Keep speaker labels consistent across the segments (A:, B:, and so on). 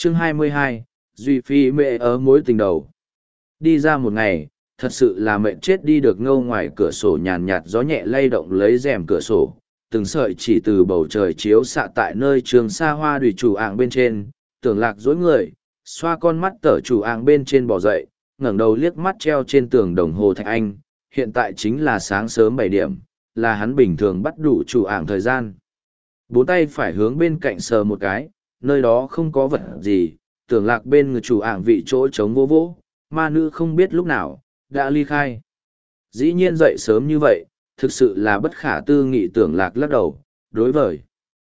A: Chương 22, Duy Phi mẹ ở mối tình đầu. Đi ra một ngày, thật sự là mệt chết đi được ngâu ngoài cửa sổ nhàn nhạt gió nhẹ lay động lấy rèm cửa sổ, từng sợi chỉ từ bầu trời chiếu xạ tại nơi trường xa hoa đùi chủ ạng bên trên, tưởng lạc dối người, xoa con mắt tở chủ ạng bên trên bò dậy, ngẩng đầu liếc mắt treo trên tường đồng hồ Thạch Anh, hiện tại chính là sáng sớm 7 điểm, là hắn bình thường bắt đủ chủ ạng thời gian. Bốn tay phải hướng bên cạnh sờ một cái, nơi đó không có vật gì, tưởng lạc bên người chủ ạng vị chỗ trống vô vỗ, ma nữ không biết lúc nào, đã ly khai. Dĩ nhiên dậy sớm như vậy, thực sự là bất khả tư nghị tưởng lạc lắc đầu, đối với.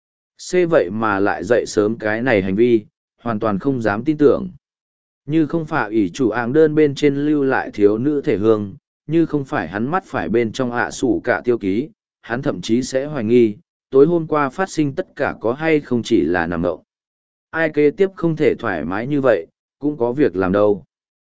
A: C vậy mà lại dậy sớm cái này hành vi, hoàn toàn không dám tin tưởng. Như không phải ủy chủ áng đơn bên trên lưu lại thiếu nữ thể hương, như không phải hắn mắt phải bên trong ạ sủ cả tiêu ký, hắn thậm chí sẽ hoài nghi, tối hôm qua phát sinh tất cả có hay không chỉ là nằm mộng. Ai kế tiếp không thể thoải mái như vậy, cũng có việc làm đâu.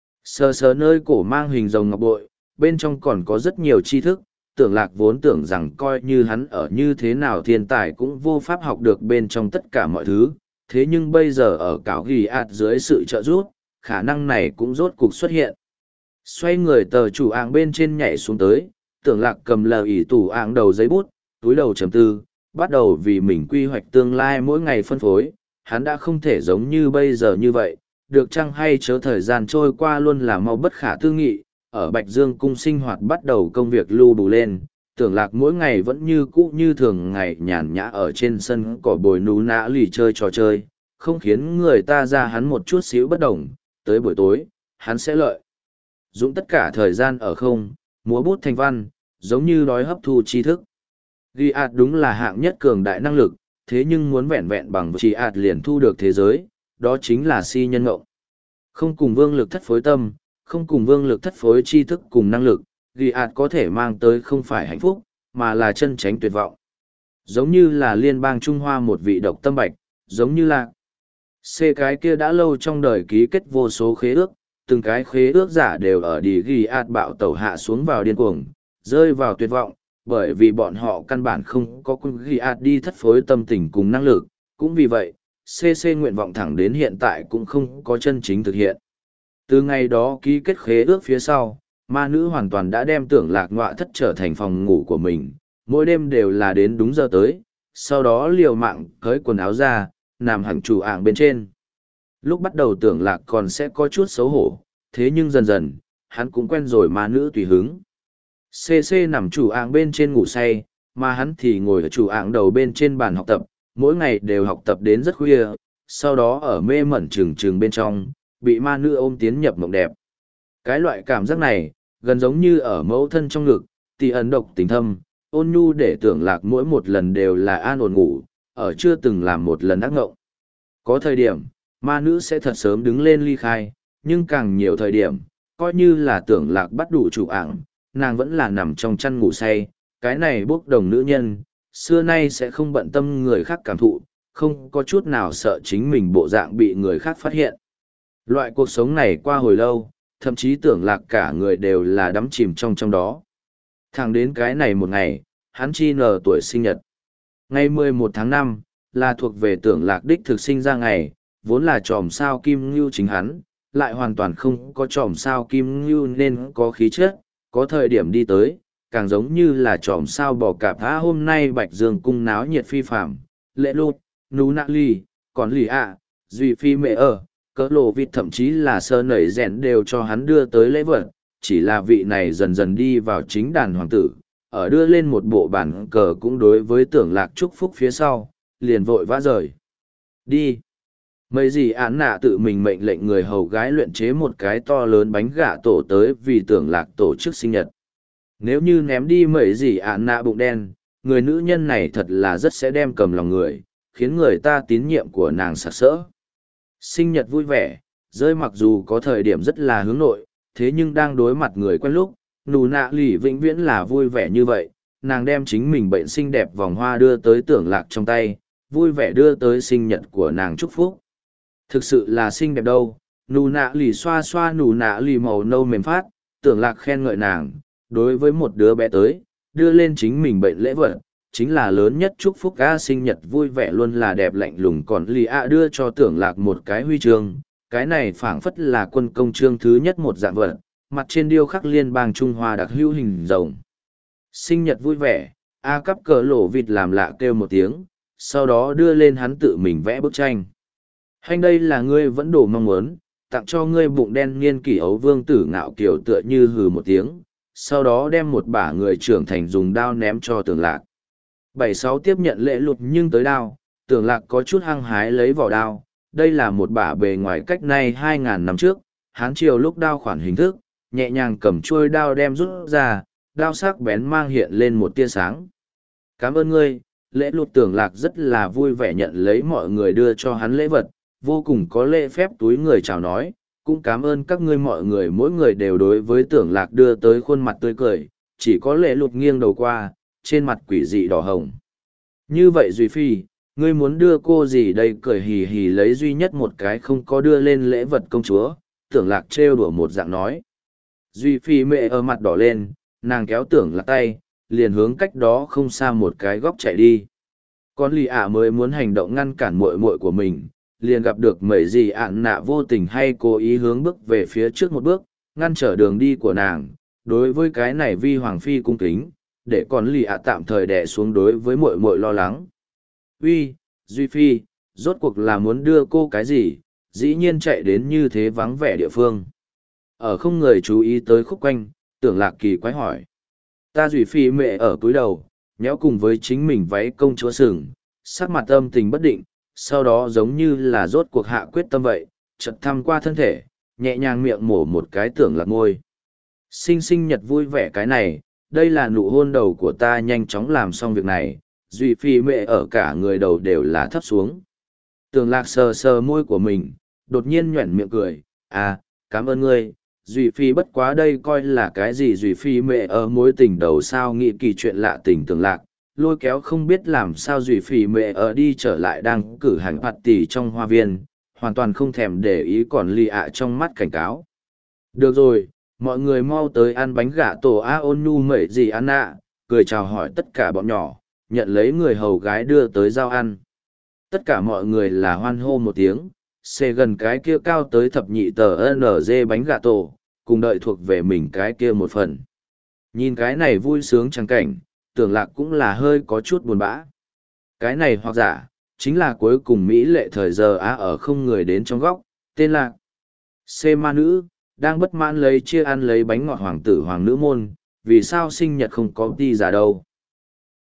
A: Sờ sờ nơi cổ mang hình rồng ngọc bội, bên trong còn có rất nhiều tri thức, tưởng lạc vốn tưởng rằng coi như hắn ở như thế nào thiên tài cũng vô pháp học được bên trong tất cả mọi thứ, thế nhưng bây giờ ở cảo ghi ạt dưới sự trợ giúp, khả năng này cũng rốt cục xuất hiện. Xoay người tờ chủ ạng bên trên nhảy xuống tới, tưởng lạc cầm lờ ỉ tủ ạng đầu giấy bút, túi đầu chấm tư, bắt đầu vì mình quy hoạch tương lai mỗi ngày phân phối, hắn đã không thể giống như bây giờ như vậy, được chăng hay chớ thời gian trôi qua luôn là mau bất khả tư nghị, ở Bạch Dương cung sinh hoạt bắt đầu công việc lưu bù lên, tưởng lạc mỗi ngày vẫn như cũ như thường ngày nhàn nhã ở trên sân cỏ bồi nú nã lì chơi trò chơi, không khiến người ta ra hắn một chút xíu bất đồng, tới buổi tối, hắn sẽ lợi. Dũng tất cả thời gian ở không, múa bút thành văn, giống như đói hấp thu tri thức. Ghi ạt đúng là hạng nhất cường đại năng lực, thế nhưng muốn vẹn vẹn bằng chỉ ạt liền thu được thế giới, đó chính là si nhân ngộng. Không cùng vương lực thất phối tâm, không cùng vương lực thất phối tri thức cùng năng lực, ghi ạt có thể mang tới không phải hạnh phúc, mà là chân tránh tuyệt vọng. Giống như là liên bang Trung Hoa một vị độc tâm bạch, giống như là C cái kia đã lâu trong đời ký kết vô số khế ước, từng cái khế ước giả đều ở đi ghi ạt bạo tẩu hạ xuống vào điên cuồng, rơi vào tuyệt vọng, bởi vì bọn họ căn bản không có quân ghi ạt đi thất phối tâm tình cùng năng lực, cũng vì vậy, CC nguyện vọng thẳng đến hiện tại cũng không có chân chính thực hiện. Từ ngày đó ký kết khế ước phía sau, ma nữ hoàn toàn đã đem tưởng lạc ngọa thất trở thành phòng ngủ của mình, mỗi đêm đều là đến đúng giờ tới, sau đó liều mạng cởi quần áo ra, nằm hẳn chủ ạng bên trên. Lúc bắt đầu tưởng lạc còn sẽ có chút xấu hổ, thế nhưng dần dần, hắn cũng quen rồi ma nữ tùy hứng. CC nằm chủ ạng bên trên ngủ say, mà hắn thì ngồi ở chủ ạng đầu bên trên bàn học tập, mỗi ngày đều học tập đến rất khuya, sau đó ở mê mẩn trừng trừng bên trong, bị ma nữ ôm tiến nhập mộng đẹp. Cái loại cảm giác này, gần giống như ở mẫu thân trong ngực, tỉ ẩn độc tình thâm, ôn nhu để tưởng lạc mỗi một lần đều là an ổn ngủ, ở chưa từng làm một lần ác ngộng. Có thời điểm, ma nữ sẽ thật sớm đứng lên ly khai, nhưng càng nhiều thời điểm, coi như là tưởng lạc bắt đủ chủ ảng, nàng vẫn là nằm trong chăn ngủ say, cái này bốc đồng nữ nhân, xưa nay sẽ không bận tâm người khác cảm thụ, không có chút nào sợ chính mình bộ dạng bị người khác phát hiện. Loại cuộc sống này qua hồi lâu, thậm chí tưởng lạc cả người đều là đắm chìm trong đó. Thẳng đến cái này một ngày, hắn chi nở tuổi sinh nhật. Ngày 11 tháng 5, là thuộc về tưởng lạc đích thực sinh ra ngày, vốn là tròm sao kim ngưu chính hắn, lại hoàn toàn không có tròm sao kim ngưu nên có khí chất, có thời điểm đi tới, càng giống như là tròm sao bò cạp há hôm nay Bạch Dương cung náo nhiệt phi phạm, lệ lụt, nú nạ ly, còn lì ạ, duy phi mẹ ở, cỡ lộ vịt thậm chí là sơ nảy rèn đều cho hắn đưa tới lễ vật, chỉ là vị này dần dần đi vào chính đàn hoàng tử, ở đưa lên một bộ bản cờ cũng đối với tưởng lạc chúc phúc phía sau, liền vội vã rời. Đi! Mấy gì án nạ tự mình mệnh lệnh người hầu gái luyện chế một cái to lớn bánh gà tổ tới vì tưởng lạc tổ chức sinh nhật. Nếu như ném đi mấy gì án nạ bụng đen, người nữ nhân này thật là rất sẽ đem cầm lòng người, khiến người ta tín nhiệm của nàng sặc sỡ. Sinh nhật vui vẻ, rơi mặc dù có thời điểm rất là hướng nội, thế nhưng đang đối mặt người quen lúc, nụ nạ lì vĩnh viễn là vui vẻ như vậy, nàng đem chính mình bệnh xinh đẹp vòng hoa đưa tới tưởng lạc trong tay, vui vẻ đưa tới sinh nhật của nàng chúc phúc. Thực sự là xinh đẹp đâu, nụ nạ lì xoa xoa nụ nạ lì màu nâu mềm phát, tưởng lạc khen ngợi nàng, đối với một đứa bé tới, đưa lên chính mình bệnh lễ vật, chính là lớn nhất chúc phúc A sinh nhật vui vẻ luôn là đẹp lạnh lùng còn lì ạ đưa cho tưởng lạc một cái huy chương, cái này phảng phất là quân công chương thứ nhất một dạng vật, mặt trên điêu khắc liên bang Trung Hoa đặc hữu hình rồng. Sinh nhật vui vẻ, A cắp cờ lổ vịt làm lạ kêu một tiếng, sau đó đưa lên hắn tự mình vẽ bức tranh. Hành đây là ngươi vẫn đủ mong muốn, tặng cho ngươi bụng đen niên kỷ ấu vương tử ngạo kiều tựa như hừ một tiếng, sau đó đem một bả người trưởng thành dùng đao ném cho tưởng lạc. 76 tiếp nhận lễ lụt nhưng tới đao, tưởng lạc có chút hăng hái lấy vỏ đao, đây là một bả bề ngoài cách nay 2.000 năm trước, hán triều lúc đao khoản hình thức, nhẹ nhàng cầm chuôi đao đem rút ra, đao sắc bén mang hiện lên một tia sáng. Cảm ơn ngươi, lễ lụt tưởng lạc rất là vui vẻ nhận lấy mọi người đưa cho hắn lễ vật, vô cùng có lễ phép túi người chào nói, cũng cảm ơn các ngươi mọi người mỗi người đều đối với tưởng lạc đưa tới khuôn mặt tươi cười, chỉ có lễ lụt nghiêng đầu qua, trên mặt quỷ dị đỏ hồng. Như vậy Duy Phi, ngươi muốn đưa cô gì đây cười hì hì lấy duy nhất một cái không có đưa lên lễ vật công chúa, tưởng lạc trêu đùa một dạng nói. Duy Phi mẹ ở mặt đỏ lên, nàng kéo tưởng lạc tay, liền hướng cách đó không xa một cái góc chạy đi. Con lì ạ mới muốn hành động ngăn cản muội muội của mình, liền gặp được mấy gì ạn nạ vô tình hay cố ý hướng bước về phía trước một bước, ngăn trở đường đi của nàng. Đối với cái này vi hoàng phi cung kính, để con lì ạ tạm thời đè xuống đối với muội muội lo lắng. Uy, Duy Phi, rốt cuộc là muốn đưa cô cái gì, dĩ nhiên chạy đến như thế vắng vẻ địa phương. Ở không người chú ý tới khúc quanh, tưởng lạc kỳ quái hỏi. Ta Duy Phi mẹ ở cúi đầu, nhéo cùng với chính mình váy công chúa sừng, sắc mặt âm tình bất định, sau đó giống như là rốt cuộc hạ quyết tâm vậy, chợt thăm qua thân thể, nhẹ nhàng miệng mổ một cái tưởng lạc ngôi. Sinh nhật vui vẻ cái này, đây là nụ hôn đầu của ta nhanh chóng làm xong việc này, Duy Phi mẹ ở cả người đầu đều là thấp xuống. Tưởng lạc sờ sờ môi của mình, đột nhiên nhuẩn miệng cười, à, cảm ơn ngươi, Duy Phi bất quá đây coi là cái gì Duy Phi mẹ ở mối tình đầu sao nghĩ kỳ chuyện lạ tình tưởng lạc, lôi kéo không biết làm sao Duy Phi mẹ ở đi trở lại đang cử hành party trong hoa viên, hoàn toàn không thèm để ý còn lì ạ trong mắt cảnh cáo. Được rồi, mọi người mau tới ăn bánh gà tổ a ôn nhu mẩy gì ăn ạ, cười chào hỏi tất cả bọn nhỏ, nhận lấy người hầu gái đưa tới giao ăn. Tất cả mọi người là hoan hô một tiếng, xê gần cái kia cao tới thập nhị tờ NG bánh gà tổ, cùng đợi thuộc về mình cái kia một phần. Nhìn cái này vui sướng chẳng cảnh, tưởng lạc cũng là hơi có chút buồn bã. Cái này hoặc giả, chính là cuối cùng Mỹ lệ thời giờ ở không người đến trong góc, tên là C ma nữ, đang bất mãn lấy chia ăn lấy bánh ngọt hoàng tử hoàng nữ môn, vì sao sinh nhật không có đi giả đâu.